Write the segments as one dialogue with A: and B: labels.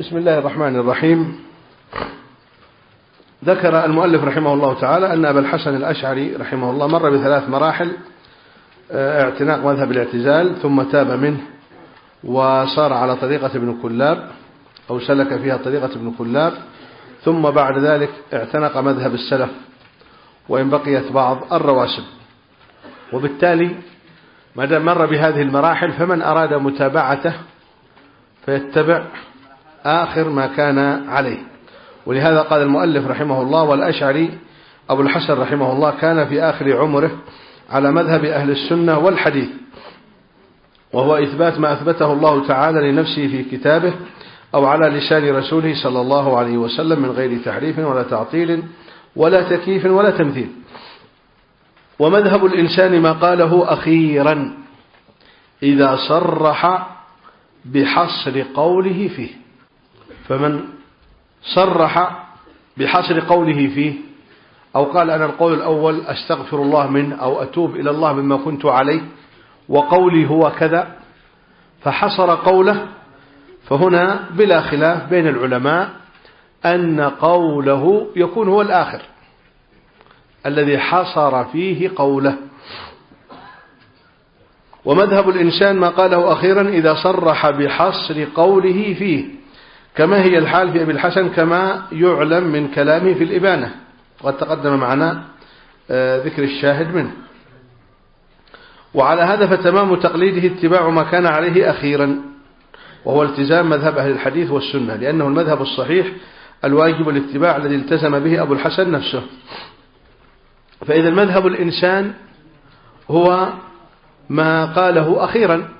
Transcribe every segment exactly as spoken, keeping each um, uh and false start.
A: بسم الله الرحمن الرحيم. ذكر المؤلف رحمه الله تعالى أن أبا الحسن الأشعري رحمه الله مر بثلاث مراحل: اعتناق مذهب الاعتزال، ثم تاب منه وصار على طريقة ابن كلاب أو سلك فيها طريقة ابن كلاب، ثم بعد ذلك اعتنق مذهب السلف وإن بقيت بعض الرواسب. وبالتالي ما دام مر بهذه المراحل فمن أراد متابعته فيتبع آخر ما كان عليه. ولهذا قال المؤلف رحمه الله: والأشعري أبو الحسن رحمه الله كان في آخر عمره على مذهب أهل السنة والحديث، وهو إثبات ما أثبته الله تعالى لنفسه في كتابه أو على لسان رسوله صلى الله عليه وسلم من غير تحريف ولا تعطيل ولا تكييف ولا تمثيل. ومذهب الإنسان ما قاله أخيرا إذا صرح بحصر قوله فيه. فمن صرح بحصر قوله فيه أو قال أنا القول الأول أستغفر الله منه أو أتوب إلى الله مما كنت عليه وقولي هو كذا، فحصر قوله، فهنا بلا خلاف بين العلماء أن قوله يكون هو الآخر الذي حصر فيه قوله. ومذهب الإنسان ما قاله أخيرا إذا صرح بحصر قوله فيه، كما هي الحال في أبي الحسن كما يعلم من كلامه في الإبانة، وقد تقدم معنا ذكر الشاهد منه. وعلى هذا فتمام تقليده اتباع ما كان عليه أخيرا، وهو التزام مذهب أهل الحديث والسنة، لأنه المذهب الصحيح الواجب الاتباع الذي التزم به أبو الحسن نفسه. فإذا المذهب الإنسان هو ما قاله أخيرا.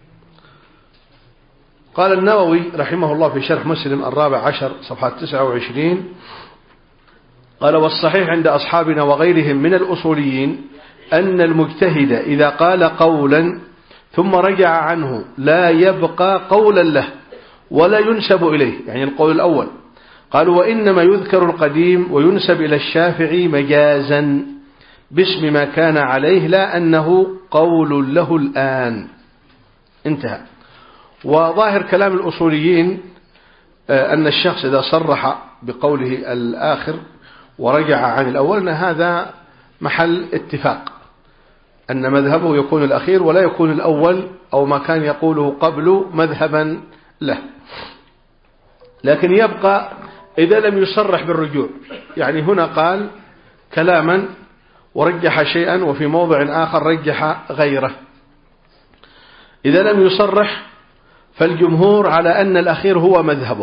A: قال النووي رحمه الله في شرح مسلم الرابع عشر صفحة تسعة وعشرين قال: والصحيح عند أصحابنا وغيرهم من الأصوليين أن المجتهد إذا قال قولا ثم رجع عنه لا يبقى قولا له ولا ينسب إليه، يعني القول الأول. قالوا: وإنما يذكر القديم وينسب إلى الشافعي مجازا باسم ما كان عليه لا أنه قول له الآن. انتهى. وظاهر كلام الأصوليين أن الشخص إذا صرح بقوله الآخر ورجع عن الأول أن هذا محل اتفاق، أن مذهبه يكون الأخير ولا يكون الأول أو ما كان يقوله قبل مذهبا له. لكن يبقى إذا لم يصرح بالرجوع، يعني هنا قال كلاما ورجح شيئا وفي موضع آخر رجح غيره، إذا لم يصرح فالجمهور على أن الأخير هو مذهبه.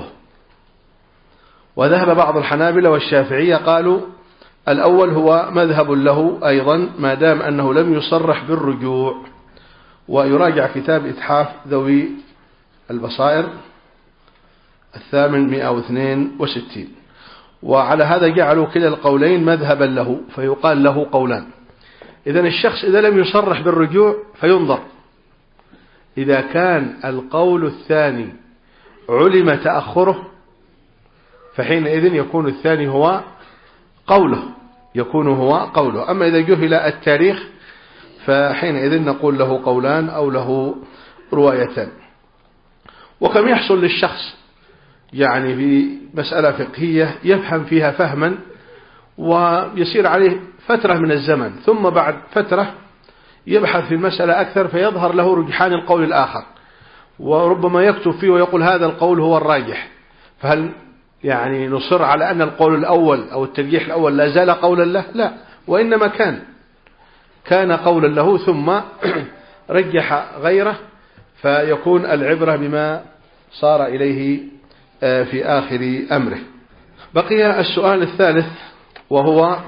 A: وذهب بعض الحنابلة والشافعية قالوا الأول هو مذهب له أيضا ما دام أنه لم يصرح بالرجوع. ويراجع كتاب إتحاف ذوي البصائر الثامن مئة واثنين وستين. وعلى هذا جعلوا كلا القولين مذهبا له، فيقال له قولان. إذن الشخص إذا لم يصرح بالرجوع فينظر، إذا كان القول الثاني علم تأخره فحينئذ يكون الثاني هو قوله يكون هو قوله أما إذا جهل التاريخ فحينئذ نقول له قولان أو له روايتان. وكم يحصل للشخص يعني في مسألة فقهية يفهم فيها فهما ويسير عليه فترة من الزمن، ثم بعد فترة يبحث في المسألة أكثر فيظهر له رجحان القول الآخر، وربما يكتب فيه ويقول هذا القول هو الراجح. فهل يعني نصر على أن القول الأول أو الترجيح الأول لا زال قولا له؟ لا، وإنما كان كان قولا له ثم رجح غيره، فيكون العبرة بما صار إليه في آخر أمره. بقي السؤال الثالث، وهو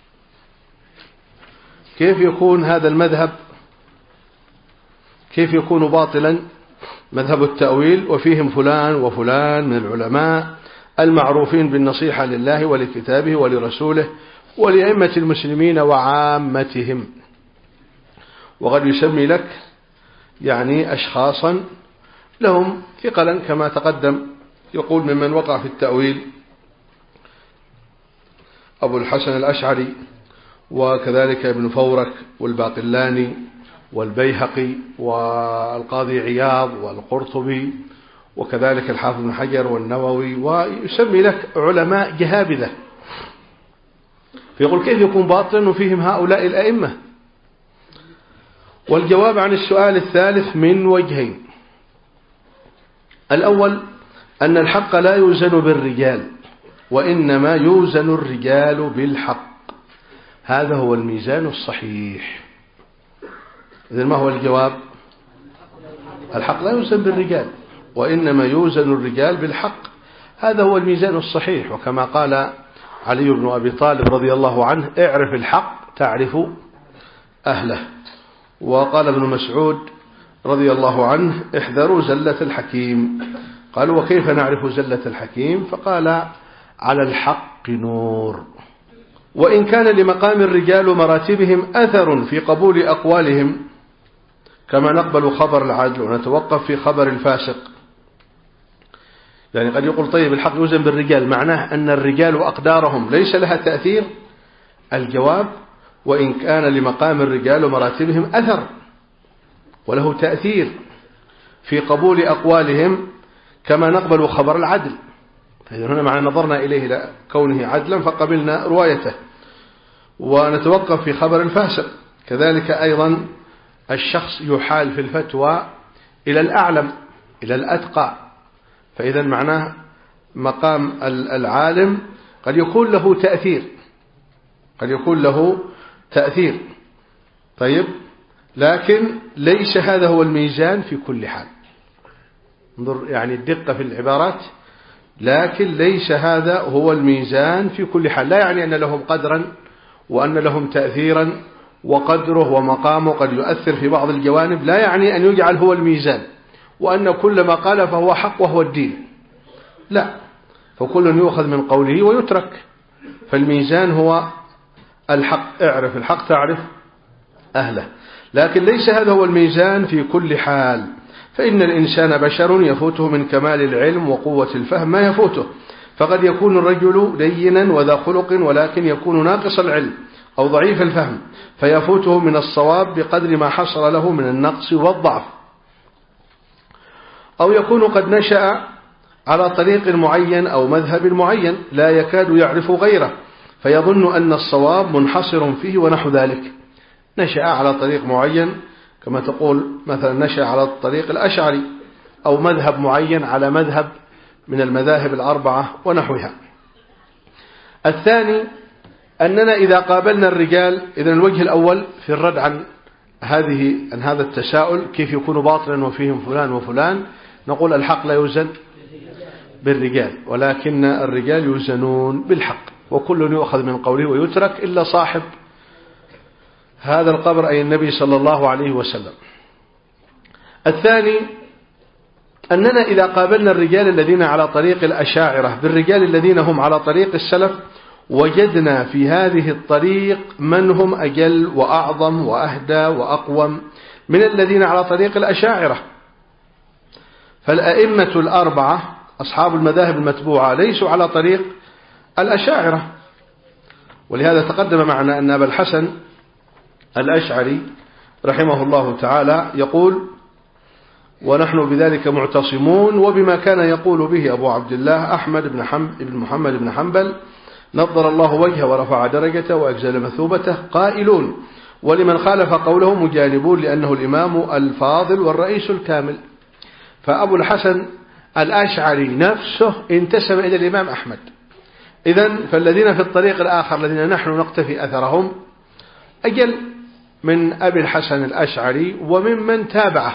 A: كيف يكون هذا المذهب كيف يكون باطلا مذهب التأويل وفيهم فلان وفلان من العلماء المعروفين بالنصيحة لله ولكتابه ولرسوله ولأئمة المسلمين وعامتهم. وقد يسمي لك يعني أشخاصا لهم ثقلا كما تقدم، يقول ممن وقع في التأويل أبو الحسن الأشعري وكذلك ابن فورك والباقلاني والبيهقي والقاضي عياض والقرطبي وكذلك الحافظ بن حجر والنووي، ويسمي لك علماء جهابذة، فيقول كيف يكون باطلا وفيهم هؤلاء الأئمة؟ والجواب عن السؤال الثالث من وجهين. الأول أن الحق لا يوزن بالرجال، وإنما يوزن الرجال بالحق، هذا هو الميزان الصحيح. إذن ما هو الجواب؟ الحق لا يوزن بالرجال، وإنما يوزن الرجال بالحق، هذا هو الميزان الصحيح. وكما قال علي بن أبي طالب رضي الله عنه: اعرف الحق تعرف أهله. وقال ابن مسعود رضي الله عنه: احذروا زلة الحكيم. قالوا: وكيف نعرف زلة الحكيم؟ فقال: على الحق نور. وإن كان لمقام الرجال مراتبهم أثر في قبول أقوالهم، كما نقبل خبر العدل ونتوقف في خبر الفاسق. يعني قد يقول: طيب الحق يوزن بالرجال، معناه أن الرجال وأقدارهم ليس لها تأثير؟ الجواب: وإن كان لمقام الرجال ومراتبهم أثر وله تأثير في قبول أقوالهم، كما نقبل خبر العدل. فإذا هنا معنى نظرنا إليه إلى كونه عدلا فقبلنا روايته، ونتوقف في خبر الفاسق. كذلك أيضا الشخص يحال في الفتوى إلى الأعلم إلى الأتقى، فإذا معناه مقام العالم قد يكون له تأثير قد يكون له تأثير طيب، لكن ليس هذا هو الميزان في كل حال. انظر يعني الدقة في العبارات، لكن ليس هذا هو الميزان في كل حال. لا يعني أن لهم قدرا وأن لهم تأثيرا وقدره ومقامه قد يؤثر في بعض الجوانب، لا يعني أن يجعل هو الميزان وأن كل ما قال فهو حق وهو الدين، لا، فكل يؤخذ من قوله ويترك. فالميزان هو الحق، اعرف الحق تعرف أهله، لكن ليس هذا هو الميزان في كل حال. فإن الإنسان بشر يفوته من كمال العلم وقوة الفهم ما يفوته، فقد يكون الرجل لينا وذا خلق ولكن يكون ناقص العلم أو ضعيف الفهم، فيفوته من الصواب بقدر ما حصل له من النقص والضعف. أو يكون قد نشأ على طريق معين أو مذهب معين لا يكاد يعرف غيره، فيظن أن الصواب منحصر فيه ونحو ذلك. نشأ على طريق معين كما تقول مثلا نشأ على الطريق الأشعري، أو مذهب معين على مذهب من المذاهب الأربعة ونحوها. الثاني أننا إذا قابلنا الرجال، إذن الوجه الأول في الرد عن هذه عن هذا التساؤل كيف يكون باطلا وفيهم فلان وفلان، نقول الحق لا يوزن بالرجال، ولكن الرجال يوزنون بالحق، وكل يؤخذ من قوله ويترك إلا صاحب هذا القبر أي النبي صلى الله عليه وسلم. الثاني أننا إذا قابلنا الرجال الذين على طريق الأشاعرة بالرجال الذين هم على طريق السلف، وجدنا في هذه الطريق من هم أجل وأعظم وأهدى وأقوم من الذين على طريق الأشاعرة. فالأئمة الأربعة أصحاب المذاهب المتبوعة ليسوا على طريق الأشاعرة، ولهذا تقدم معنا أن أبا الحسن الأشعري رحمه الله تعالى يقول: ونحن بذلك معتصمون وبما كان يقول به أبو عبد الله أحمد بن, حم... بن محمد بن حنبل نظر الله وجهه ورفع درجته وأجزل مثوبته، قائلون: ولمن خالف قوله مجانبون، لأنه الإمام الفاضل والرئيس الكامل. فأبو الحسن الأشعري نفسه انتسب إلى الإمام أحمد. إذن فالذين في الطريق الآخر الذين نحن نقتفي أثرهم أجل من أبي الحسن الأشعري وممن تابعه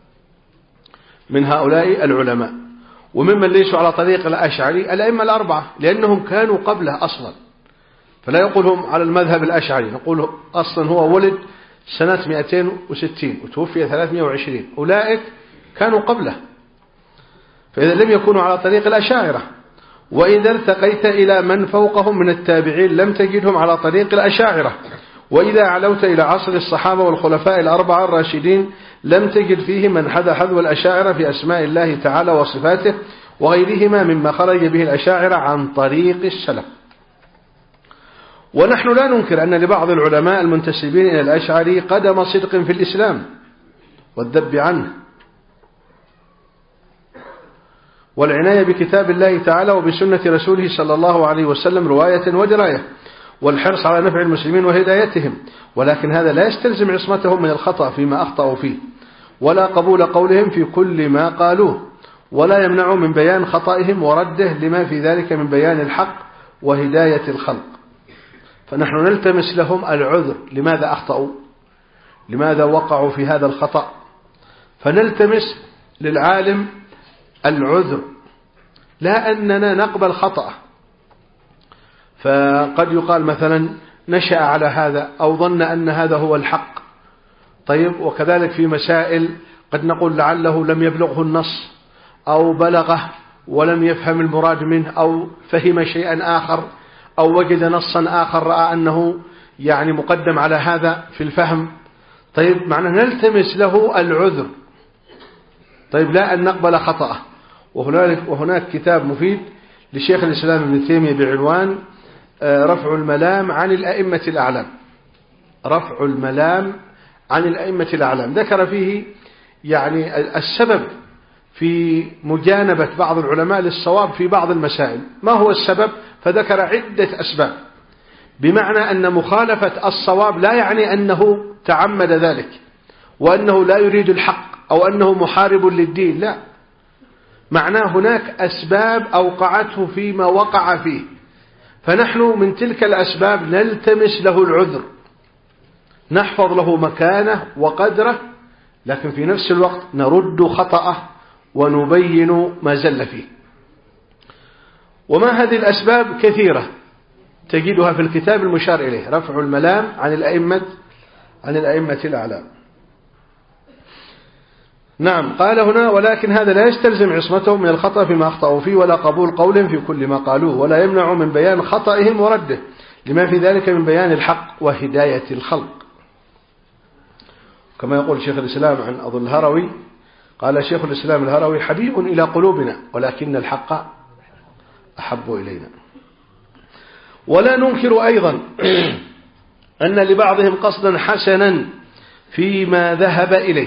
A: من هؤلاء العلماء، وممن ليسوا على طريق الأشعري الأئمة الأربعة، لأنهم كانوا قبله أصلا، فلا يقولهم على المذهب الأشعري، نقول أصلا هو ولد سنة مئتين وستين وتوفي ثلاثمئة وعشرين، أولئك كانوا قبله، فإذا لم يكونوا على طريق الأشاعرة. وإذا ارتقيت إلى من فوقهم من التابعين لم تجدهم على طريق الأشاعرة. وإذا علوت إلى عصر الصحابة والخلفاء الأربعة الراشدين لم تجد فيه من حذا حذو الأشاعرة في أسماء الله تعالى وصفاته وغيرهما مما خرج به الأشاعرة عن طريق السلف. ونحن لا ننكر أن لبعض العلماء المنتسبين إلى الأشعري قدم صدق في الإسلام والذب عنه، والعناية بكتاب الله تعالى وبسنة رسوله صلى الله عليه وسلم رواية ودراية، والحرص على نفع المسلمين وهدايتهم، ولكن هذا لا يستلزم عصمتهم من الخطأ فيما أخطأوا فيه، ولا قبول قولهم في كل ما قالوه، ولا يمنع من بيان خطئهم ورده لما في ذلك من بيان الحق وهداية الخلق. فنحن نلتمس لهم العذر، لماذا أخطأوا، لماذا وقعوا في هذا الخطأ، فنلتمس للعالم العذر، لا أننا نقبل خطأه. فقد يقال مثلا نشأ على هذا أو ظن أن هذا هو الحق، طيب، وكذلك في مسائل قد نقول لعله لم يبلغه النص أو بلغه ولم يفهم المراد منه أو فهم شيئا آخر أو وجد نصا آخر رأى أنه يعني مقدم على هذا في الفهم، طيب، معنى نلتمس له العذر، طيب، لا أن نقبل خطأه. وهناك, وهناك كتاب مفيد لشيخ الإسلام ابن تيمية بعنوان رفع الملام عن الأئمة الأعلام، رفع الملام عن الأئمة الأعلام، ذكر فيه يعني السبب في مجانبة بعض العلماء للصواب في بعض المسائل. ما هو السبب؟ فذكر عدة أسباب، بمعنى أن مخالفة الصواب لا يعني أنه تعمد ذلك وأنه لا يريد الحق أو أنه محارب للدين، لا، معناه هناك أسباب أوقعته فيما وقع فيه، فنحن من تلك الأسباب نلتمس له العذر، نحفظ له مكانه وقدره، لكن في نفس الوقت نرد خطأه ونبين ما زل فيه. وما هذه الأسباب كثيرة تجدها في الكتاب المشار إليه، رفع الملام عن الأئمة عن الأئمة الأعلام. نعم، قال هنا: ولكن هذا لا يستلزم عصمتهم من الخطأ فيما أخطأوا فيه، ولا قبول قولهم في كل ما قالوه، ولا يمنع من بيان خطئهم ورده لما في ذلك من بيان الحق وهداية الخلق. كما يقول شيخ الإسلام عن أظن الهروي، قال شيخ الإسلام الهروي: حبيب إلى قلوبنا ولكن الحق أحب إلينا. ولا ننكر أيضا أن لبعضهم قصدا حسنا فيما ذهب إليه،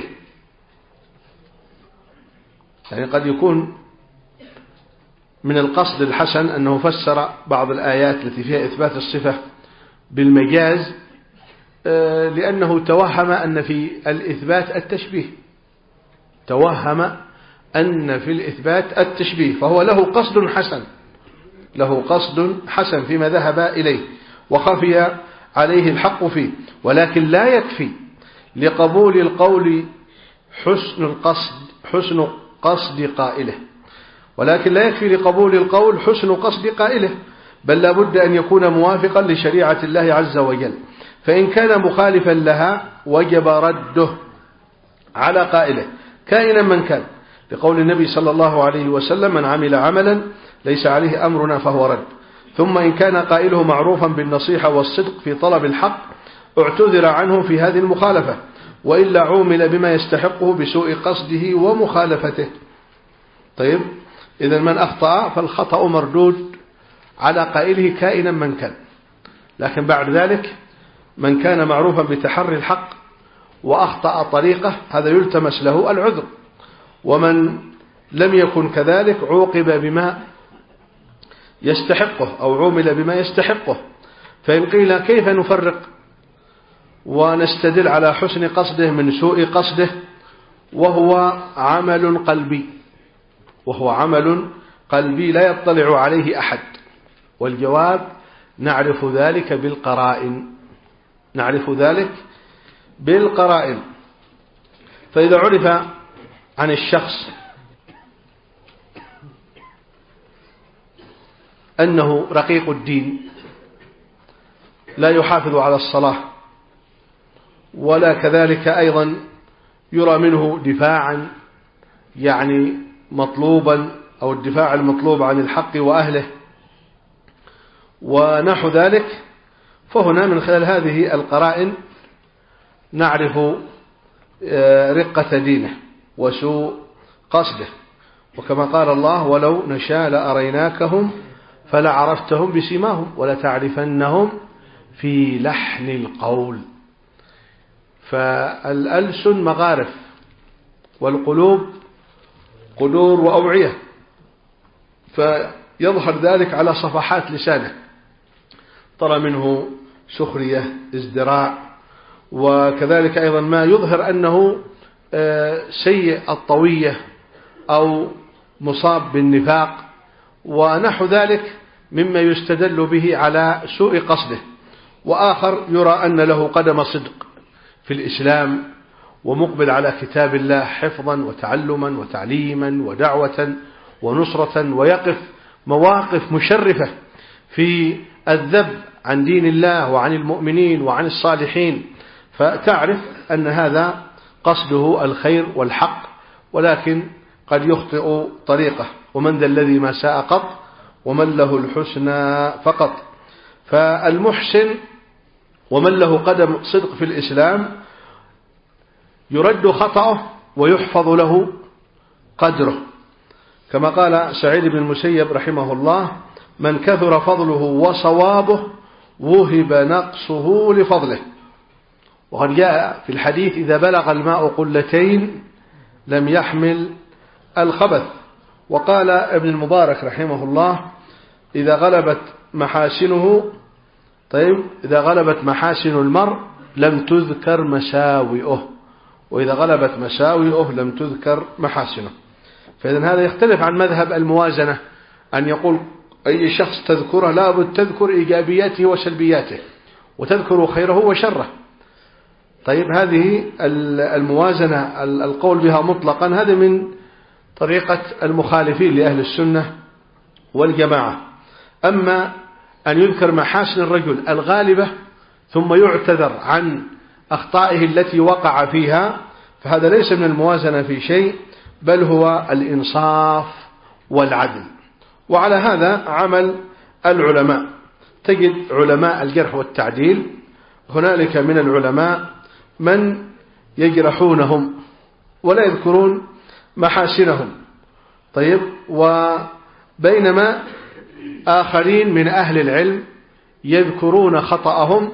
A: يعني قد يكون من القصد الحسن أنه فسر بعض الآيات التي فيها إثبات الصفة بالمجاز لأنه توهم أن في الإثبات التشبيه، توهم أن في الإثبات التشبيه، فهو له قصد حسن، له قصد حسن فيما ذهب إليه وخفي عليه الحق فيه، ولكن لا يكفي لقبول القول حسن القصد حسن قصد قائله، ولكن لا يكفي لقبول القول حسن قصد قائله، بل لا بد أن يكون موافقا لشريعة الله عز وجل، فإن كان مخالفا لها وجب رده على قائله كائنا من كان، لقول النبي صلى الله عليه وسلم: من عمل عملا ليس عليه أمرنا فهو رد. ثم إن كان قائله معروفا بالنصيحة والصدق في طلب الحق اعتذر عنه في هذه المخالفة، وإلا عومل بما يستحقه بسوء قصده ومخالفته. طيب، إذا من أخطأ فالخطأ مردود على قائله كائنا من كان، لكن بعد ذلك من كان معروفا بتحري الحق وأخطأ طريقه هذا يلتمس له العذر، ومن لم يكن كذلك عوقب بما يستحقه أو عومل بما يستحقه. فإن قيل كيف نفرق ونستدل على حسن قصده من سوء قصده وهو عمل قلبي، وهو عمل قلبي لا يطلع عليه أحد، والجواب: نعرف ذلك بالقرائن، نعرف ذلك بالقرائن. فإذا عرف عن الشخص أنه رقيق الدين لا يحافظ على الصلاة، ولا كذلك أيضا يرى منه دفاعا يعني مطلوبا أو الدفاع المطلوب عن الحق وأهله ونحو ذلك، فهنا من خلال هذه القرائن نعرف رقة دينه وسوء قصده، وكما قال الله: ولو نشاء لأريناكهم فلعرفتهم بسيماهم ولتعرفنهم في لحن القول. فالألسن مغارف والقلوب قدور وأوعية، فيظهر ذلك على صفحات لسانه، ترى منه سخرية، ازدراء، وكذلك أيضا ما يظهر أنه سيء الطوية أو مصاب بالنفاق ونحو ذلك مما يستدل به على سوء قصده. وآخر يرى أن له قدم صدق في الإسلام ومقبل على كتاب الله حفظا وتعلما وتعليما ودعوة ونصرة، ويقف مواقف مشرفة في الذب عن دين الله وعن المؤمنين وعن الصالحين، فتعرف أن هذا قصده الخير والحق، ولكن قد يخطئ طريقه. ومن ذا الذي ما ساء قط ومن له الحسنى فقط. فالمحسن ومن له قدم صدق في الإسلام يرد خطأه ويحفظ له قدره، كما قال سعيد بن المسيب رحمه الله: من كثر فضله وصوابه وهب نقصه لفضله. وقد جاء في الحديث: إذا بلغ الماء قلتين لم يحمل الخبث. وقال ابن المبارك رحمه الله: إذا غلبت محاسنه طيب إذا غلبت محاسن المرء لم تذكر مساوئه، وإذا غلبت مساوئه لم تذكر محاسنه. فإذا هذا يختلف عن مذهب الموازنة، أن يقول أي شخص تذكره لا بد تذكر إيجابياته وسلبياته وتذكر خيره وشره. طيب هذه الموازنة القول بها مطلقا هذا من طريقة المخالفين لأهل السنة والجماعة. أما أن يذكر محاسن الرجل الغالبة ثم يعتذر عن أخطائه التي وقع فيها، فهذا ليس من الموازنة في شيء، بل هو الإنصاف والعدل. وعلى هذا عمل العلماء. تجد علماء الجرح والتعديل هنالك من العلماء من يجرحونهم ولا يذكرون محاسنهم، طيب، وبينما آخرين من أهل العلم يذكرون خطأهم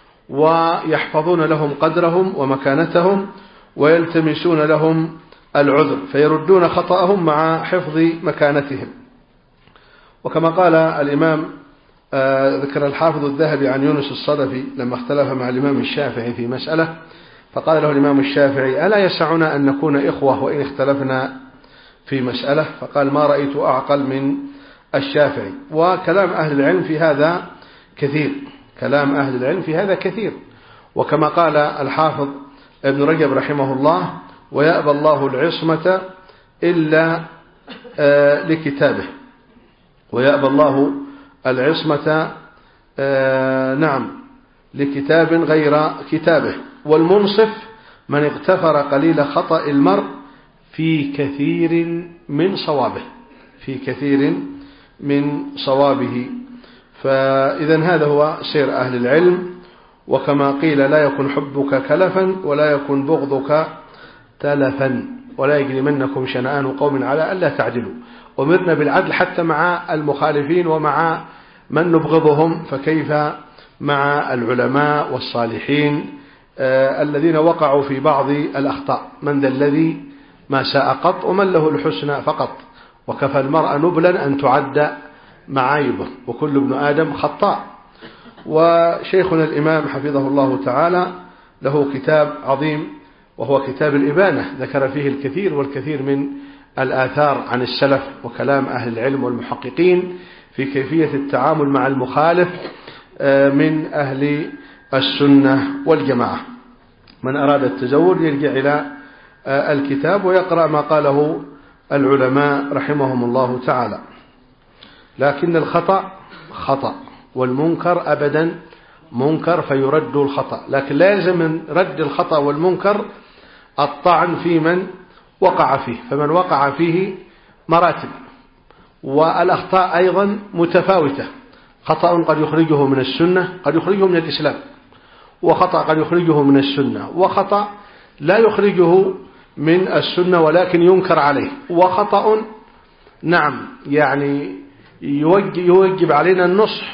A: ويحفظون لهم قدرهم ومكانتهم ويلتمسون لهم العذر، فيردون خطأهم مع حفظ مكانتهم. وكما قال الإمام آه ذكر الحافظ الذهبي عن يونس الصدفي لما اختلف مع الإمام الشافعي في مسألة، فقال له الإمام الشافعي: ألا يسعنا أن نكون إخوة وإن اختلفنا في مسألة؟ فقال: ما رأيت أعقل من الشافعي. وكلام أهل العلم في هذا كثير، كلام أهل العلم في هذا كثير. وكما قال الحافظ ابن رجب رحمه الله: ويأبى الله العصمة إلا آه لكتابه. ويأبى الله العصمة آه نعم لكتاب غير كتابه. والمنصف من اغتفر قليل خطأ المرء في كثير من صوابه في كثير من صوابه. فإذا هذا هو سير أهل العلم. وكما قيل: لا يكن حبك كلفا ولا يكن بغضك تلفا ولا يجرمنكم شنآن قوم على ألا تعدلوا. أمرنا بالعدل حتى مع المخالفين ومع من نبغضهم، فكيف مع العلماء والصالحين آه الذين وقعوا في بعض الأخطاء؟ من ذا الذي ما ساء قط ومن له الحسنى فقط، وكفى المرء نبلا أن تعد معايبه، وكل ابن آدم خطاء. وشيخنا الإمام حفظه الله تعالى له كتاب عظيم وهو كتاب الإبانة، ذكر فيه الكثير والكثير من الآثار عن السلف وكلام أهل العلم والمحققين في كيفية التعامل مع المخالف من أهل السنة والجماعة. من أراد التزود يرجع إلى الكتاب ويقرأ ما قاله العلماء رحمهم الله تعالى. لكن الخطأ خطأ والمنكر أبدا منكر، فيرد الخطأ، لكن لا يلزم من رد الخطأ والمنكر الطعن في من وقع فيه، فمن وقع فيه مراتب. والأخطاء أيضا متفاوتة، خطأ قد يخرجه من السنة قد يخرجه من الإسلام، وخطأ قد يخرجه من السنة، وخطأ لا يخرجه من السنة ولكن ينكر عليه، وخطأ نعم يعني يوجب علينا النصح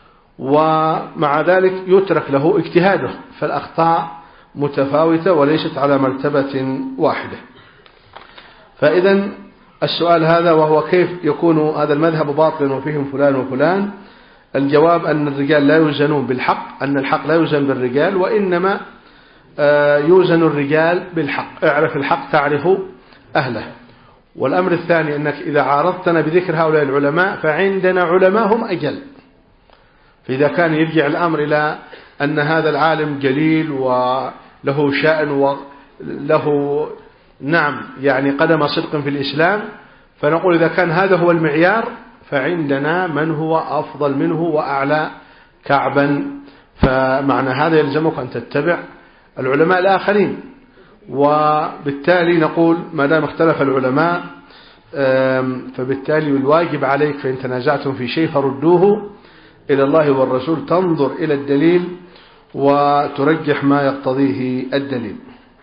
A: ومع ذلك يترك له اجتهاده. فالأخطاء متفاوتة وليست على مرتبة واحدة. فإذا السؤال هذا وهو كيف يكون هذا المذهب باطلا وفيهم فلان وفلان. الجواب أن الرجال لا يوزنون بالحق، أن الحق لا يوزن بالرجال، وإنما يوزن الرجال بالحق. اعرف الحق تعرف أهله. والأمر الثاني أنك إذا عارضتنا بذكر هؤلاء العلماء فعندنا علماء هم أجل. فإذا كان يرجع الأمر إلى أن هذا العالم جليل وله شأن وله نعم يعني قدم صدق في الإسلام، فنقول إذا كان هذا هو المعيار فعندنا من هو أفضل منه وأعلى كعبا. فمعنى هذا يلزمك أن تتبع العلماء الآخرين. وبالتالي نقول ما دام اختلف العلماء فبالتالي الواجب عليك فإن تنازعتم في شيء فردوه إلى الله والرسول، تنظر إلى الدليل وترجح ما يقتضيه الدليل.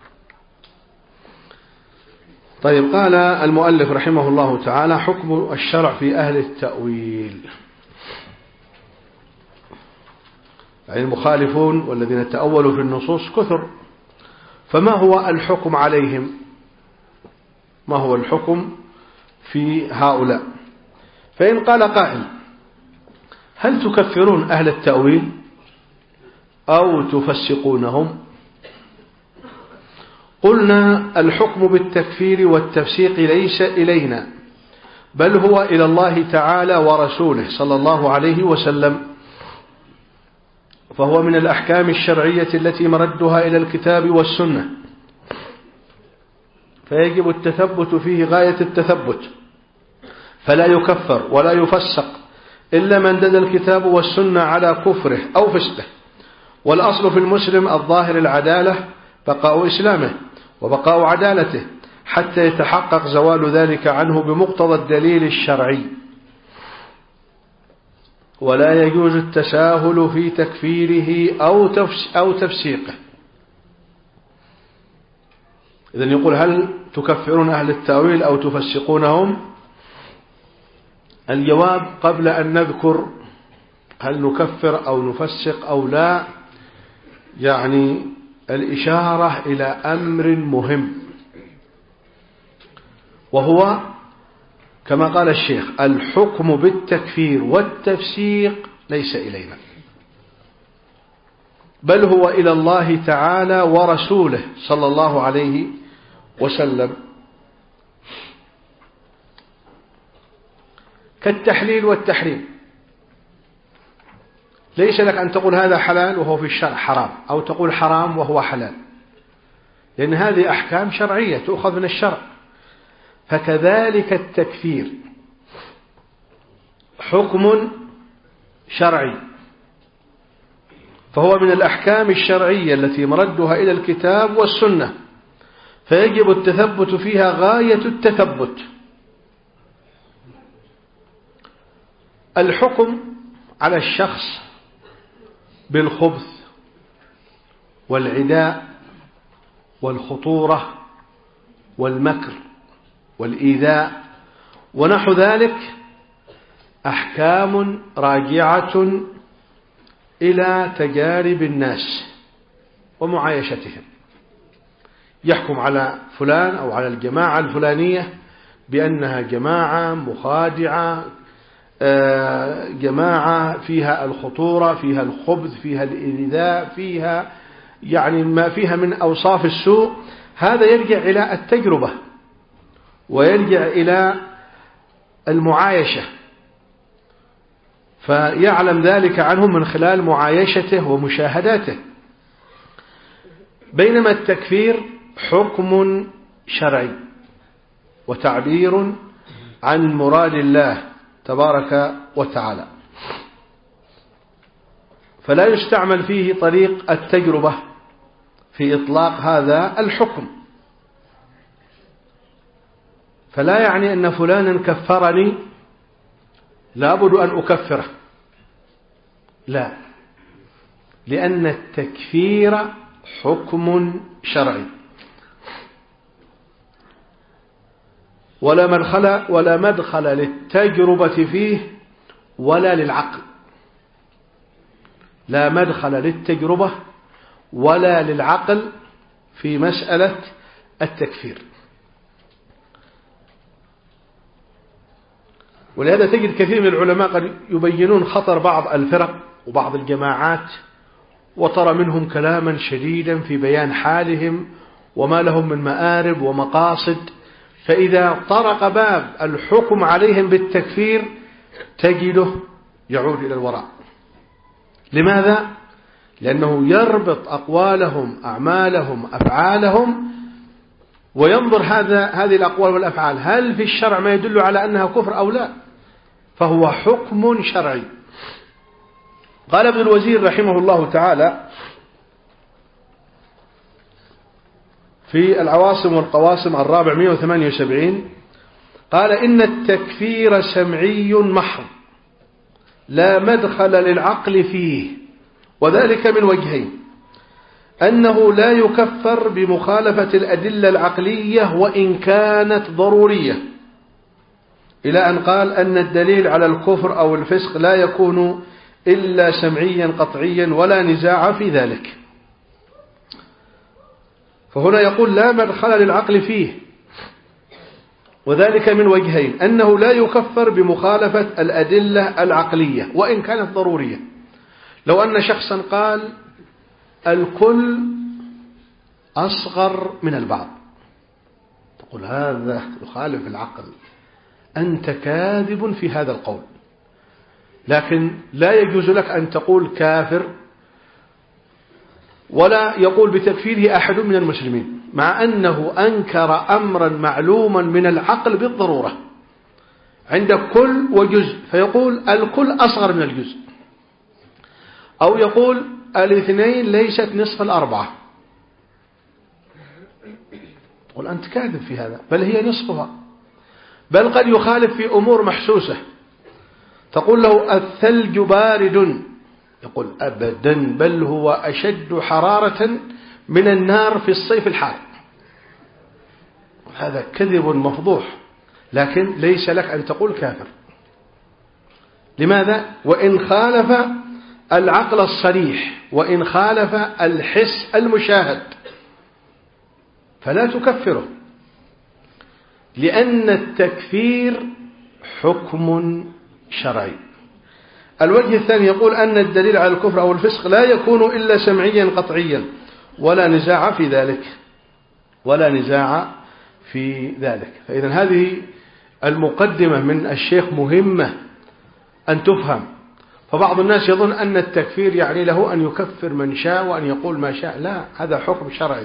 A: طيب، قال المؤلف رحمه الله تعالى: حكم الشرع في أهل التأويل، يعني المخالفون والذين تأولوا في النصوص كثر، فما هو الحكم عليهم؟ ما هو الحكم في هؤلاء؟ فإن قال قائل: هل تكفرون أهل التأويل أو تفسقونهم؟ قلنا: الحكم بالتكفير والتفسيق ليس إلينا، بل هو إلى الله تعالى ورسوله صلى الله عليه وسلم، فهو من الأحكام الشرعية التي مردها إلى الكتاب والسنة، فيجب التثبت فيه غاية التثبت، فلا يكفر ولا يفسق إلا من دل الكتاب والسنة على كفره أو فسقه. والأصل في المسلم الظاهر العدالة، بقاء إسلامه وبقاء عدالته حتى يتحقق زوال ذلك عنه بمقتضى الدليل الشرعي، ولا يجوز التساهل في تكفيره أو تفسيقه. إذن يقول: هل تكفرون أهل التأويل أو تفسقونهم؟ الجواب قبل أن نذكر هل نكفر أو نفسق أو لا، يعني الإشارة إلى أمر مهم، وهو كما قال الشيخ: الحكم بالتكفير والتفسيق ليس إلينا، بل هو إلى الله تعالى ورسوله صلى الله عليه وسلم، كالتحليل والتحريم. ليس لك أن تقول هذا حلال وهو في الشرع حرام، أو تقول حرام وهو حلال، لأن هذه أحكام شرعية تؤخذ من الشرع. فكذلك التكفير حكم شرعي، فهو من الأحكام الشرعية التي مردها إلى الكتاب والسنة، فيجب التثبت فيها غاية التثبت. الحكم على الشخص بالخبث والعداء والخطورة والمكر والإيذاء ونحو ذلك أحكام راجعة إلى تجارب الناس ومعايشتهم. يحكم على فلان أو على الجماعة الفلانية بأنها جماعة مخادعة، جماعة فيها الخطورة، فيها الخبث، فيها الإيذاء، فيها يعني ما فيها من أوصاف السوء. هذا يرجع إلى التجربة ويرجع إلى المعايشة، فيعلم ذلك عنهم من خلال معايشته ومشاهداته. بينما التكفير حكم شرعي وتعبير عن مراد الله تبارك وتعالى، فلا يستعمل فيه طريق التجربة في إطلاق هذا الحكم. فلا يعني أن فلانا كفرني لابد أن أكفره، لا، لأن التكفير حكم شرعي، ولا مدخل ولا مدخل للتجربة فيه ولا للعقل، لا مدخل للتجربة ولا للعقل في مسألة التكفير. ولهذا تجد كثير من العلماء قد يبينون خطر بعض الفرق وبعض الجماعات، وترى منهم كلاما شديدا في بيان حالهم وما لهم من مآرب ومقاصد، فإذا طرق باب الحكم عليهم بالتكفير تجده يعود إلى الوراء. لماذا؟ لأنه يربط أقوالهم أعمالهم أفعالهم وينظر هذا هذه الأقوال والأفعال هل في الشرع ما يدل على أنها كفر أو لا، فهو حكم شرعي. قال ابن الوزير رحمه الله تعالى في العواصم والقواسم الرابع مئة وثمانية وسبعين قال إن التكفير سمعي محض لا مدخل للعقل فيه، وذلك من وجهين: أنه لا يكفر بمخالفة الأدلة العقلية وإن كانت ضرورية، إلى أن قال أن الدليل على الكفر أو الفسق لا يكون إلا سمعيا قطعيا ولا نزاع في ذلك. فهنا يقول لا مدخل للعقل فيه، وذلك من وجهين: أنه لا يكفر بمخالفة الأدلة العقلية وإن كانت ضرورية. لو أن شخصا قال الكل أصغر من البعض، تقول هذا يخالف العقل، أنت كاذب في هذا القول، لكن لا يجوز لك أن تقول كافر ولا يقول بتكفيره أحد من المسلمين، مع أنه أنكر أمرا معلوما من العقل بالضرورة. عندك كل وجزء، فيقول الكل أصغر من الجزء، أو يقول الاثنين ليست نصف الأربعة، تقول أنت كاذب في هذا، بل هي نصفها، بل قد يخالف في أمور محسوسة. تقول له الثلج بارد، يقول أبدا بل هو أشد حرارة من النار في الصيف الحار. هذا كذب مفضوح، لكن ليس لك أن تقول كافر. لماذا؟ وإن خالف العقل الصريح وإن خالف الحس المشاهد فلا تكفره، لأن التكفير حكم شرعي. الوجه الثاني يقول أن الدليل على الكفر أو الفسق لا يكون إلا سمعيا قطعيا ولا نزاع في ذلك ولا نزاع في ذلك. فإذا هذه المقدمة من الشيخ مهمة أن تفهم. فبعض الناس يظن أن التكفير يعني له أن يكفر من شاء وأن يقول ما شاء، لا، هذا حكم شرعي.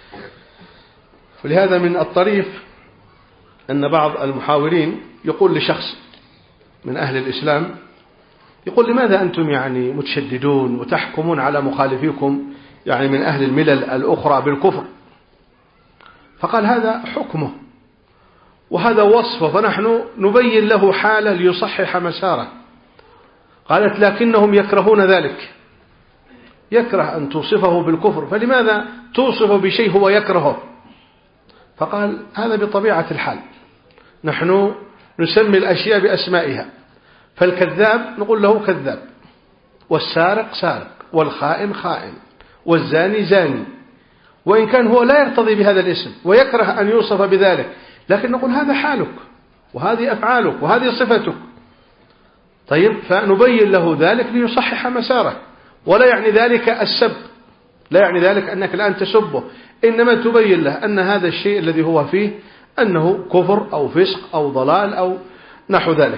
A: ولهذا من الطريف أن بعض المحاورين يقول لشخص من أهل الإسلام، يقول لماذا أنتم يعني متشددون وتحكمون على مخالفيكم يعني من أهل الملل الأخرى بالكفر؟ فقال هذا حكمه وهذا وصفه، فنحن نبين له حالة ليصحح مساره. قالت لكنهم يكرهون ذلك، يكره أن توصفه بالكفر، فلماذا توصفه بشيء هو يكرهه؟ فقال هذا بطبيعة الحال، نحن نسمي الأشياء بأسمائها، فالكذاب نقول له كذاب، والسارق سارق، والخائن خائن، والزاني زاني، وإن كان هو لا يرتضي بهذا الاسم ويكره أن يوصف بذلك، لكن نقول هذا حالك وهذه أفعالك وهذه صفتك. طيب، فنبين له ذلك ليصحح مساره، ولا يعني ذلك السب، لا يعني ذلك أنك الآن تسبه، إنما تبين له أن هذا الشيء الذي هو فيه أنه كفر أو فسق أو ضلال أو نحو ذلك.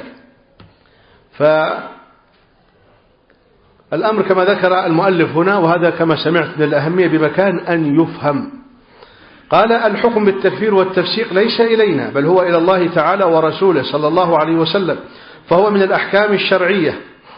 A: فالأمر كما ذكر المؤلف هنا، وهذا كما سمعت من الأهمية بمكان أن يفهم. قال الحكم بالتكفير والتفسيق ليس إلينا، بل هو إلى الله تعالى ورسوله صلى الله عليه وسلم، فهو من الأحكام الشرعية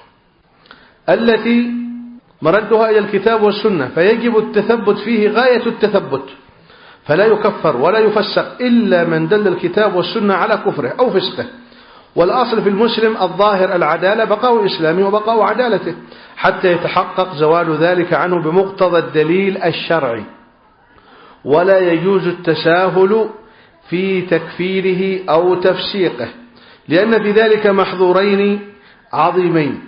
A: التي مردها إلى الكتاب والسنة، فيجب التثبت فيه غاية التثبت، فلا يكفر ولا يفسق إلا من دل الكتاب والسنة على كفره أو فسقه. والأصل في المسلم الظاهر العدالة، بقاء إسلامه وبقاء عدالته حتى يتحقق زوال ذلك عنه بمقتضى الدليل الشرعي، ولا يجوز التساهل في تكفيره أو تفسيقه، لأن في ذلك محظورين عظيمين.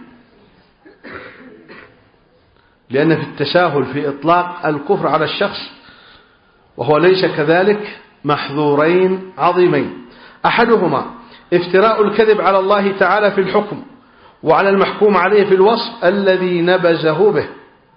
A: لأن في التساهل في إطلاق الكفر على الشخص وهو ليس كذلك محظورين عظيمين. أحدهما افتراء الكذب على الله تعالى في الحكم وعلى المحكوم عليه في الوصف الذي نبذه به.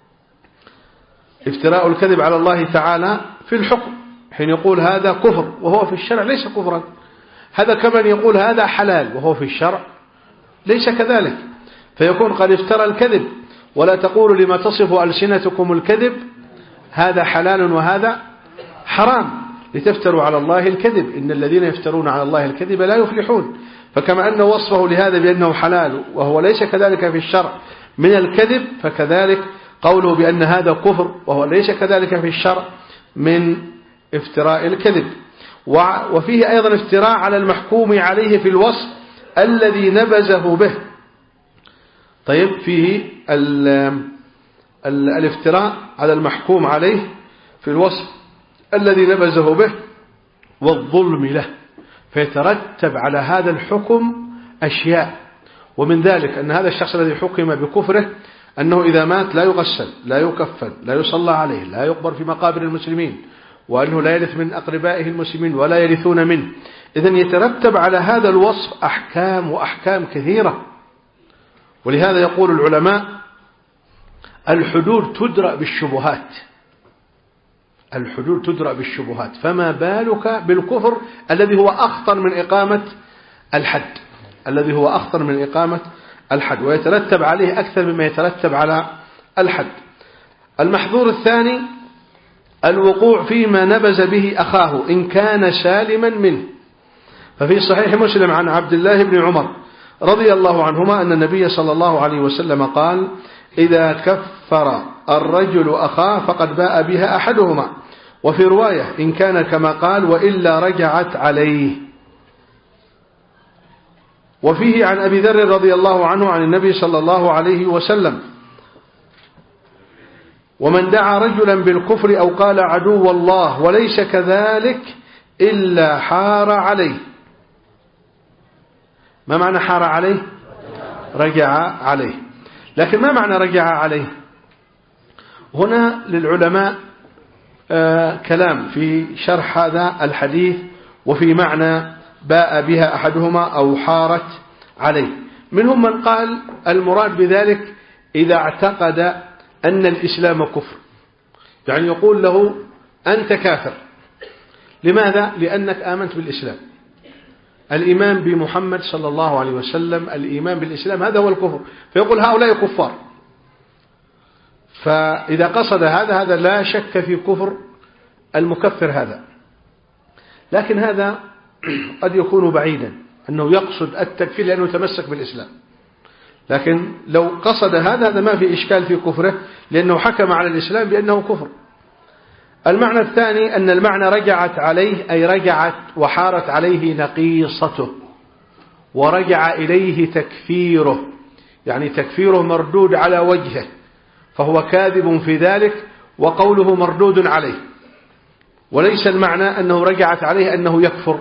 A: افتراء الكذب على الله تعالى في الحكم، حين يقول هذا كفر وهو في الشرع ليس كفرا، هذا كمن يقول هذا حلال وهو في الشرع ليس كذلك، فيكون قد افترى الكذب. ولا تقولوا لما تصف ألسنتكم الكذب هذا حلال وهذا حرام لتفتروا على الله الكذب، إن الذين يفترون على الله الكذب لا يفلحون. فكما أن وصفه لهذا بأنه حلال وهو ليس كذلك في الشرع من الكذب، فكذلك قوله بأن هذا كفر وهو ليس كذلك في الشرع من افتراء الكذب. وفيه أيضا افتراء على المحكوم عليه في الوصف الذي نبذه به. طيب فيه ال ال الافتراء على المحكوم عليه في الوصف الذي نبذه به والظلم له، فيترتب على هذا الحكم أشياء، ومن ذلك أن هذا الشخص الذي حكم بكفره أنه إذا مات لا يغسل لا يكفن لا يصلى عليه لا يقبر في مقابر المسلمين، وأنه لا يرث من أقربائه المسلمين ولا يرثون منه. إذن يترتب على هذا الوصف أحكام وأحكام كثيرة. ولهذا يقول العلماء الحدود تدرأ بالشبهات، الحدود تدرأ بالشبهات، فما بالك بالكفر الذي هو أخطر من إقامة الحد، الذي هو أخطر من إقامة الحد، ويترتب عليه أكثر مما يترتب على الحد. المحظور الثاني الوقوع فيما نبذ به أخاه إن كان سالما منه. ففي صحيح مسلم عن عبد الله بن عمر رضي الله عنهما أن النبي صلى الله عليه وسلم قال إذا كفر الرجل أخاه فقد باء بها أحدهما، وفي رواية إن كان كما قال وإلا رجعت عليه. وفيه عن أبي ذر رضي الله عنه عن النبي صلى الله عليه وسلم ومن دعا رجلا بالكفر أو قال عدو الله وليس كذلك إلا حار عليه. ما معنى حار عليه؟ رجع عليه. لكن ما معنى رجع عليه؟ هنا للعلماء آه كلام في شرح هذا الحديث وفي معنى باء بها أحدهما أو حارت عليه. منهم من قال المراد بذلك إذا اعتقد أن الإسلام كفر، يعني يقول له أنت كافر. لماذا؟ لأنك آمنت بالإسلام. الإيمان بمحمد صلى الله عليه وسلم، الإيمان بالإسلام، هذا هو الكفر، فيقول هؤلاء كفار. فإذا قصد هذا هذا لا شك في كفر المكفر هذا. لكن هذا قد يكون بعيدا أنه يقصد التكفير لأنه يتمسك بالإسلام، لكن لو قصد هذا هذا ما في إشكال في كفره لأنه حكم على الإسلام بأنه كفر. المعنى الثاني أن المعنى رجعت عليه أي رجعت وحارت عليه نقيصته ورجع إليه تكفيره، يعني تكفيره مردود على وجهه فهو كاذب في ذلك وقوله مردود عليه، وليس المعنى أنه رجعت عليه أنه يكفر.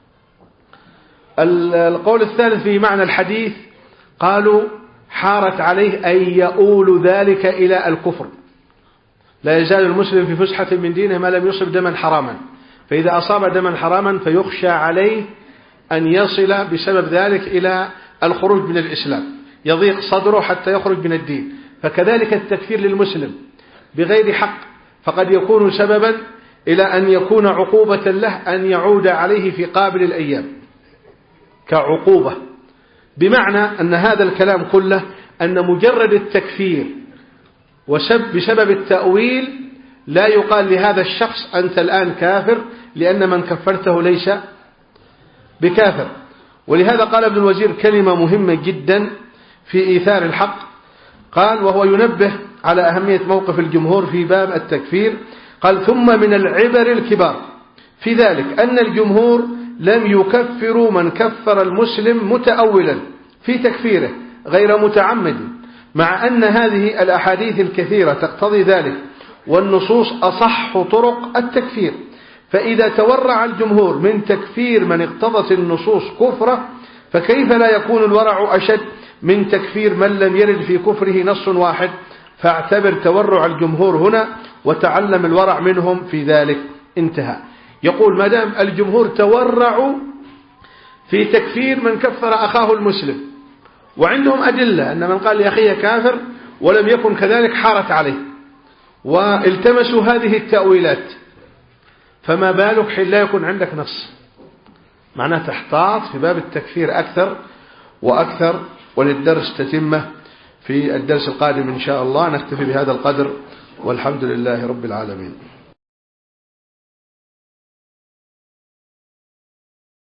A: القول الثالث في معنى الحديث قالوا حارت عليه أي يؤول ذلك إلى الكفر. لا يزال المسلم في فسحة من دينه ما لم يصب دما حراما، فإذا أصاب دما حراما فيخشى عليه أن يصل بسبب ذلك إلى الخروج من الإسلام، يضيق صدره حتى يخرج من الدين. فكذلك التكفير للمسلم بغير حق فقد يكون سببا إلى أن يكون عقوبة له أن يعود عليه في قابل الأيام كعقوبة، بمعنى أن هذا الكلام كله أن مجرد التكفير وبسبب التأويل لا يقال لهذا الشخص أنت الآن كافر لأن من كفرته ليس بكافر. ولهذا قال ابن الوزير كلمة مهمة جدا في إيثار الحق، قال وهو ينبه على أهمية موقف الجمهور في باب التكفير، قال ثم من العبر الكبار في ذلك أن الجمهور لم يكفروا من كفر المسلم متأولا في تكفيره غير متعمد، مع أن هذه الأحاديث الكثيرة تقتضي ذلك والنصوص أصح طرق التكفير. فإذا تورع الجمهور من تكفير من اقتضت النصوص كفره فكيف لا يكون الورع أشد من تكفير من لم يرد في كفره نص واحد؟ فاعتبر تورع الجمهور هنا وتعلم الورع منهم في ذلك. انتهى. يقول ما دام الجمهور تورعوا في تكفير من كفر أخاه المسلم، وعندهم أدلة أن من قال لأخيه كافر ولم يكن كذلك حارت عليه، والتمسوا هذه التأويلات، فما بالك حين لا يكون عندك نص؟ معناه تحتاط في باب التكفير أكثر وأكثر. وللدرس تتمة في الدرس القادم إن شاء الله. نكتفي بهذا القدر والحمد لله رب العالمين.